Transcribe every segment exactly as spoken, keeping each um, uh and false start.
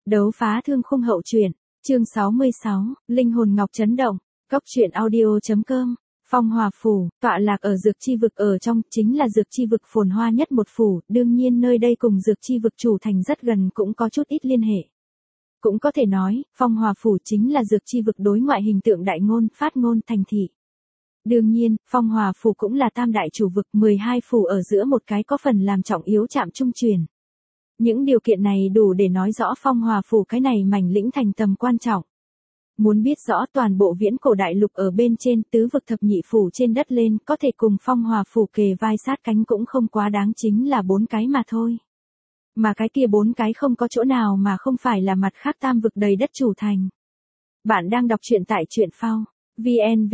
Đấu phá thương khung hậu truyện, chương sáu mươi sáu, linh hồn ngọc chấn động, cốc truyện audio.com, Phong Hòa Phủ, tọa lạc ở dược chi vực ở trong, chính là dược chi vực phồn hoa nhất một phủ, đương nhiên nơi đây cùng dược chi vực chủ thành rất gần cũng có chút ít liên hệ. Cũng có thể nói, Phong Hòa Phủ chính là dược chi vực đối ngoại hình tượng đại ngôn, phát ngôn thành thị. Đương nhiên, Phong Hòa Phủ cũng là tam đại chủ vực, mười hai phủ ở giữa một cái có phần làm trọng yếu chạm trung truyền. Những điều kiện này đủ để nói rõ Phong Hòa Phủ cái này mảnh lĩnh thành tầm quan trọng. Muốn biết rõ toàn bộ viễn cổ đại lục ở bên trên tứ vực thập nhị phủ trên đất lên có thể cùng Phong Hòa Phủ kề vai sát cánh cũng không quá đáng, chính là bốn cái mà thôi. Mà cái kia bốn cái không có chỗ nào mà không phải là mặt khác tam vực đầy đất chủ thành. Bạn đang đọc truyện tại truyện phao. vn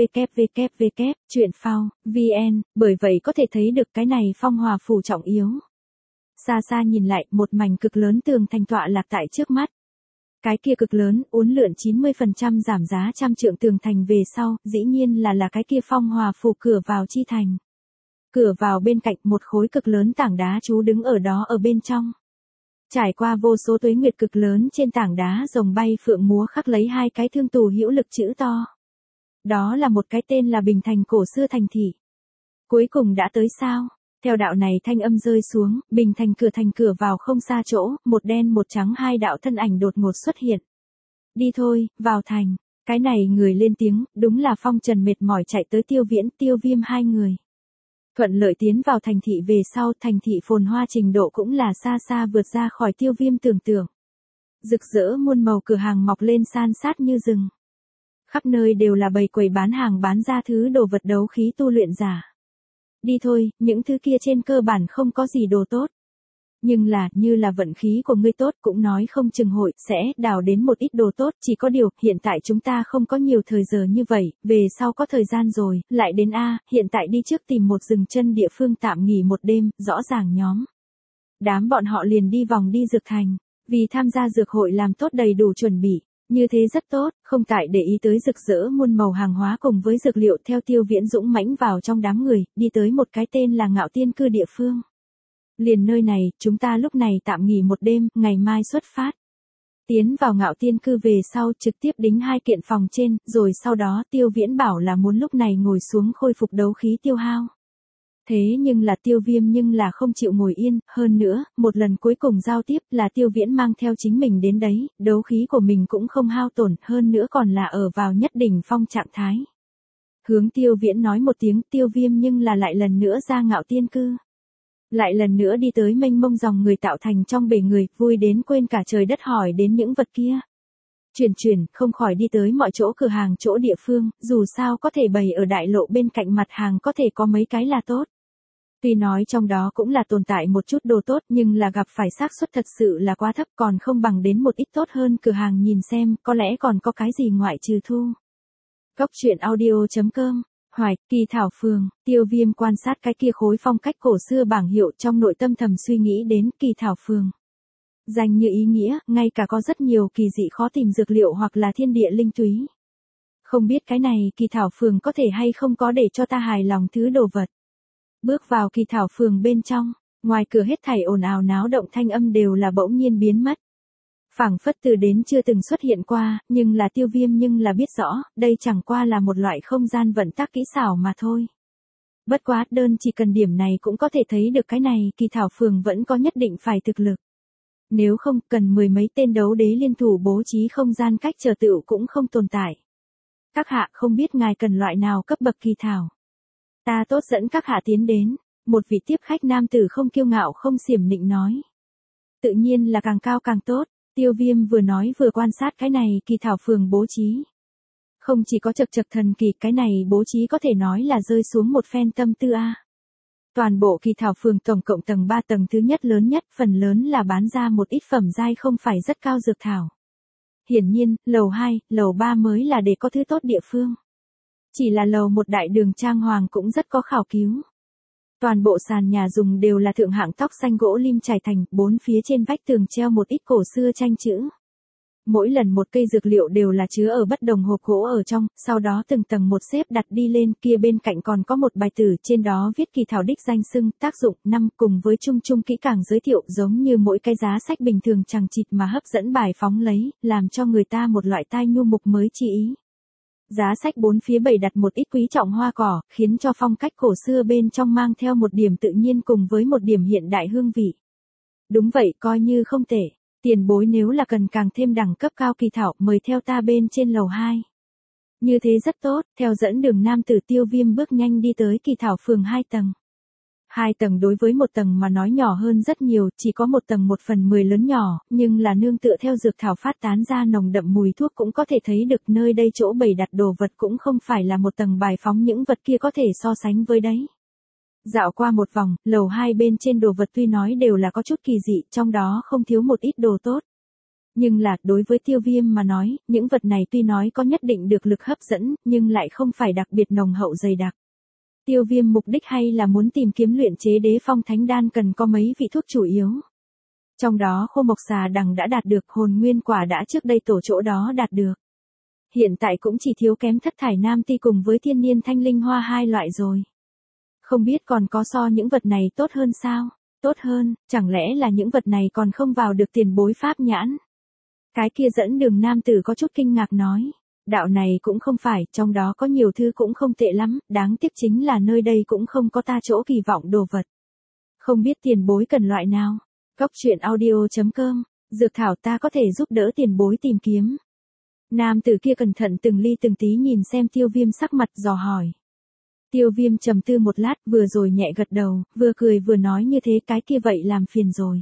www truyện phao vn, bởi vậy có thể thấy được cái này Phong Hòa Phủ trọng yếu. Xa xa nhìn lại, một mảnh cực lớn tường thành tọa lạc tại trước mắt. Cái kia cực lớn, uốn lượn chín mươi phần trăm giảm giá trăm trượng tường thành về sau, dĩ nhiên là là cái kia Phong Hòa Phủ cửa vào chi thành. Cửa vào bên cạnh một khối cực lớn tảng đá chú đứng ở đó ở bên trong. Trải qua vô số tuế nguyệt cực lớn trên tảng đá rồng bay phượng múa khắc lấy hai cái thương tù hữu lực chữ to. Đó là một cái tên là Bình Thành cổ xưa thành thị. Cuối cùng đã tới sao? Theo đạo này thanh âm rơi xuống, Bình Thành cửa thành cửa vào không xa chỗ, một đen một trắng hai đạo thân ảnh đột ngột xuất hiện. Đi thôi, vào thành. Cái này người lên tiếng, đúng là Phong Trần mệt mỏi chạy tới Tiêu Viễn, Tiêu Viêm hai người. Thuận lợi tiến vào thành thị về sau, thành thị phồn hoa trình độ cũng là xa xa vượt ra khỏi Tiêu Viêm tưởng tượng. Rực rỡ muôn màu cửa hàng mọc lên san sát như rừng. Khắp nơi đều là bày quầy bán hàng bán ra thứ đồ vật đấu khí tu luyện giả. Đi thôi, những thứ kia trên cơ bản không có gì đồ tốt. Nhưng là, như là vận khí của ngươi tốt cũng nói không chừng hội, sẽ đào đến một ít đồ tốt, chỉ có điều, hiện tại chúng ta không có nhiều thời giờ như vậy, về sau có thời gian rồi, lại đến A, hiện tại đi trước tìm một dừng chân địa phương tạm nghỉ một đêm, rõ ràng nhóm. Đám bọn họ liền đi vòng đi dược thành, vì tham gia dược hội làm tốt đầy đủ chuẩn bị. Như thế rất tốt, không tại để ý tới rực rỡ muôn màu hàng hóa cùng với dược liệu theo Tiêu Viễn dũng mãnh vào trong đám người, đi tới một cái tên là Ngạo Tiên Cư địa phương. Liền nơi này, chúng ta lúc này tạm nghỉ một đêm, ngày mai xuất phát. Tiến vào Ngạo Tiên Cư về sau trực tiếp đính hai kiện phòng trên, rồi sau đó Tiêu Viễn bảo là muốn lúc này ngồi xuống khôi phục đấu khí tiêu hao. Thế nhưng là Tiêu Viêm nhưng là không chịu ngồi yên, hơn nữa, một lần cuối cùng giao tiếp là Tiêu Viễn mang theo chính mình đến đấy, đấu khí của mình cũng không hao tổn, hơn nữa còn là ở vào nhất đỉnh phong trạng thái. Hướng Tiêu Viễn nói một tiếng, Tiêu Viêm nhưng là lại lần nữa ra Ngạo Tiên Cư. Lại lần nữa đi tới mênh mông dòng người tạo thành trong bể người, vui đến quên cả trời đất hỏi đến những vật kia. Chuyển chuyển, không khỏi đi tới mọi chỗ cửa hàng chỗ địa phương, dù sao có thể bày ở đại lộ bên cạnh mặt hàng có thể có mấy cái là tốt. Tuy nói trong đó cũng là tồn tại một chút đồ tốt nhưng là gặp phải xác suất thật sự là quá thấp, còn không bằng đến một ít tốt hơn cửa hàng nhìn xem, có lẽ còn có cái gì ngoại trừ thu. Cốc truyện audio.com, Hoài, Kỳ Thảo Phường, Tiêu Viêm quan sát cái kia khối phong cách cổ xưa bảng hiệu trong nội tâm thầm suy nghĩ đến Kỳ Thảo Phường. Danh như ý nghĩa, ngay cả có rất nhiều kỳ dị khó tìm dược liệu hoặc là thiên địa linh túy. Không biết cái này Kỳ Thảo Phường có thể hay không có để cho ta hài lòng thứ đồ vật. Bước vào Kỳ Thảo Phường bên trong, ngoài cửa hết thảy ồn ào náo động thanh âm đều là bỗng nhiên biến mất. Phảng phất từ đến chưa từng xuất hiện qua, nhưng là Tiêu Viêm nhưng là biết rõ, đây chẳng qua là một loại không gian vận tác kỹ xảo mà thôi. Bất quá, đơn chỉ cần điểm này cũng có thể thấy được cái này Kỳ Thảo Phường vẫn có nhất định phải thực lực. Nếu không, cần mười mấy tên đấu đế liên thủ bố trí không gian cách chờ tựu cũng không tồn tại. Các hạ không biết ngài cần loại nào cấp bậc kỳ thảo. Ta tốt dẫn các hạ tiến đến, một vị tiếp khách nam tử không kiêu ngạo không xiểm nịnh nói. Tự nhiên là càng cao càng tốt, Tiêu Viêm vừa nói vừa quan sát cái này Kỳ Thảo Phường bố trí. Không chỉ có chật chật thần kỳ, cái này bố trí có thể nói là rơi xuống một phen tâm tư a. Toàn bộ Kỳ Thảo Phường tổng cộng tầng ba, tầng thứ nhất lớn nhất, phần lớn là bán ra một ít phẩm giai không phải rất cao dược thảo. Hiển nhiên, lầu hai, lầu ba mới là để có thứ tốt địa phương. Chỉ là lầu một đại đường trang hoàng cũng rất có khảo cứu. Toàn bộ sàn nhà dùng đều là thượng hạng tóc xanh gỗ lim trải thành, bốn phía trên vách tường treo một ít cổ xưa tranh chữ. Mỗi lần một cây dược liệu đều là chứa ở bất đồng hộp gỗ ở trong, sau đó từng tầng một xếp đặt đi lên, kia bên cạnh còn có một bài tử, trên đó viết kỳ thảo đích danh xưng, tác dụng, năm, cùng với chung chung kỹ càng giới thiệu, giống như mỗi cái giá sách bình thường chằng chịt mà hấp dẫn bài phóng lấy, làm cho người ta một loại tai nhu mục mới chi ý. Giá sách bốn phía bày đặt một ít quý trọng hoa cỏ, khiến cho phong cách cổ xưa bên trong mang theo một điểm tự nhiên cùng với một điểm hiện đại hương vị. Đúng vậy, coi như không tệ. Tiền bối nếu là cần càng thêm đẳng cấp cao kỳ thảo, mời theo ta bên trên lầu hai. Như thế rất tốt, theo dẫn đường nam tử Tiêu Viêm bước nhanh đi tới kỳ thảo phường hai tầng. Hai tầng đối với một tầng mà nói nhỏ hơn rất nhiều, chỉ có một tầng một phần mười lớn nhỏ, nhưng là nương tựa theo dược thảo phát tán ra nồng đậm mùi thuốc cũng có thể thấy được nơi đây chỗ bày đặt đồ vật cũng không phải là một tầng bài phóng những vật kia có thể so sánh với đấy. Dạo qua một vòng, lầu hai bên trên đồ vật tuy nói đều là có chút kỳ dị, trong đó không thiếu một ít đồ tốt. Nhưng là, đối với Tiêu Viêm mà nói, những vật này tuy nói có nhất định được lực hấp dẫn, nhưng lại không phải đặc biệt nồng hậu dày đặc. Tiêu Viêm mục đích hay là muốn tìm kiếm luyện chế đế phong thánh đan cần có mấy vị thuốc chủ yếu. Trong đó khô mộc xà đằng đã đạt được, hồn nguyên quả đã trước đây tổ chỗ đó đạt được. Hiện tại cũng chỉ thiếu kém thất thải nam ti cùng với thiên niên thanh linh hoa hai loại rồi. Không biết còn có so những vật này tốt hơn sao? Tốt hơn, chẳng lẽ là những vật này còn không vào được tiền bối pháp nhãn? Cái kia dẫn đường nam tử có chút kinh ngạc nói. Đạo này cũng không phải, trong đó có nhiều thứ cũng không tệ lắm, đáng tiếc chính là nơi đây cũng không có ta chỗ kỳ vọng đồ vật. Không biết tiền bối cần loại nào? Góc truyện audio chấm com, dược thảo ta có thể giúp đỡ tiền bối tìm kiếm. Nam tử kia cẩn thận từng ly từng tí nhìn xem Tiêu Viêm sắc mặt dò hỏi. Tiêu Viêm trầm tư một lát, vừa rồi nhẹ gật đầu, vừa cười vừa nói như thế, cái kia vậy làm phiền rồi.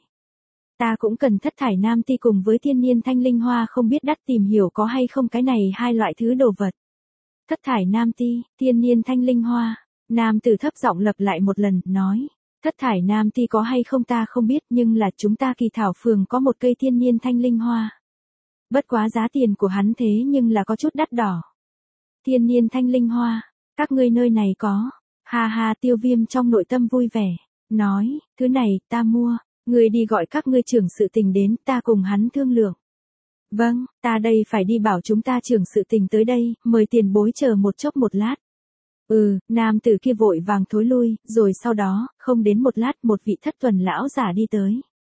Ta cũng cần thất thải nam ti cùng với thiên niên thanh linh hoa, không biết đắt tìm hiểu có hay không cái này hai loại thứ đồ vật. Thất thải nam ti, thiên niên thanh linh hoa, nam tử thấp giọng lặp lại một lần, nói. Thất thải nam ti có hay không ta không biết, nhưng là chúng ta kỳ thảo phường có một cây thiên niên thanh linh hoa. Bất quá giá tiền của hắn thế nhưng là có chút đắt đỏ. Thiên niên thanh linh hoa, các ngươi nơi này có. Ha ha, Tiêu Viêm trong nội tâm vui vẻ, nói, thứ này ta mua. Ngươi đi gọi các ngươi trưởng sự tình đến, ta cùng hắn thương lượng. Vâng, ta đây phải đi bảo chúng ta trưởng sự tình tới đây, mời tiền bối chờ một chốc một lát. Ừ, nam tử kia vội vàng thối lui, rồi sau đó, không đến một lát một vị thất tuần lão giả đi tới.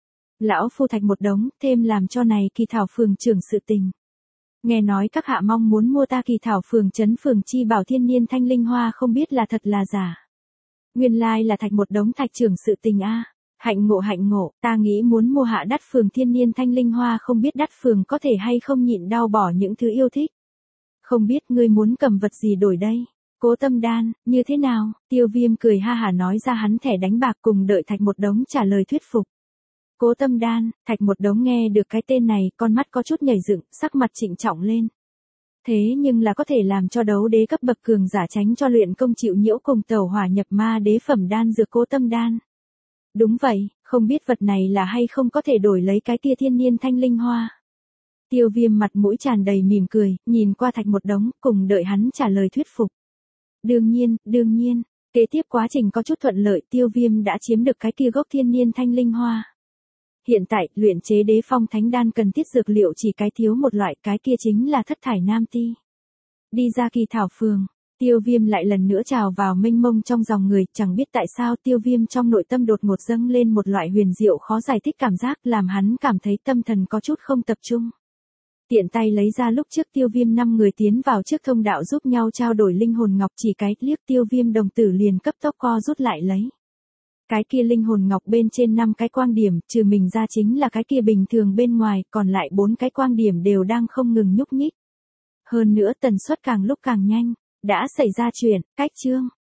Lão phu thạch một đống, thêm làm cho này kỳ thảo phường trưởng sự tình. Nghe nói các hạ mong muốn mua ta kỳ thảo phường trấn phường chi bảo thiên niên thanh linh hoa, không biết là thật là giả. Nguyên lai là thạch một đống thạch trưởng sự tình a. Hạnh ngộ hạnh ngộ, ta nghĩ muốn mua hạ đắt phường thiên niên thanh linh hoa, không biết đắt phường có thể hay không nhịn đau bỏ những thứ yêu thích. Không biết ngươi muốn cầm vật gì đổi đây? Cố tâm đan, như thế nào? Tiêu Viêm cười ha hả nói ra hắn thẻ đánh bạc, cùng đợi thạch một đống trả lời thuyết phục. Cố tâm đan, thạch một đống nghe được cái tên này, con mắt có chút nhảy dựng, sắc mặt trịnh trọng lên. Thế nhưng là có thể làm cho đấu đế cấp bậc cường giả tránh cho luyện công chịu nhiễu cùng tẩu hỏa nhập ma đế phẩm đan dược cố tâm đan. Đúng vậy, không biết vật này là hay không có thể đổi lấy cái kia thiên niên thanh linh hoa. Tiêu Viêm mặt mũi tràn đầy mỉm cười, nhìn qua thạch một đống, cùng đợi hắn trả lời thuyết phục. Đương nhiên, đương nhiên, kế tiếp quá trình có chút thuận lợi, Tiêu Viêm đã chiếm được cái kia gốc thiên niên thanh linh hoa. Hiện tại, luyện chế đế phong thánh đan cần thiết dược liệu chỉ cái thiếu một loại, cái kia chính là thất thải nam ti. Đi ra kỳ thảo phường. Tiêu Viêm lại lần nữa trào vào mênh mông trong dòng người, chẳng biết tại sao Tiêu Viêm trong nội tâm đột ngột dâng lên một loại huyền diệu khó giải thích cảm giác, làm hắn cảm thấy tâm thần có chút không tập trung. Tiện tay lấy ra lúc trước Tiêu Viêm năm người tiến vào trước thông đạo giúp nhau trao đổi linh hồn ngọc, chỉ cái liếc Tiêu Viêm đồng tử liền cấp tốc co rút lại lấy. Cái kia linh hồn ngọc bên trên năm cái quang điểm, trừ mình ra chính là cái kia bình thường bên ngoài, còn lại bốn cái quang điểm đều đang không ngừng nhúc nhích. Hơn nữa tần suất càng lúc càng nhanh. Đã xảy ra chuyện, cách chương.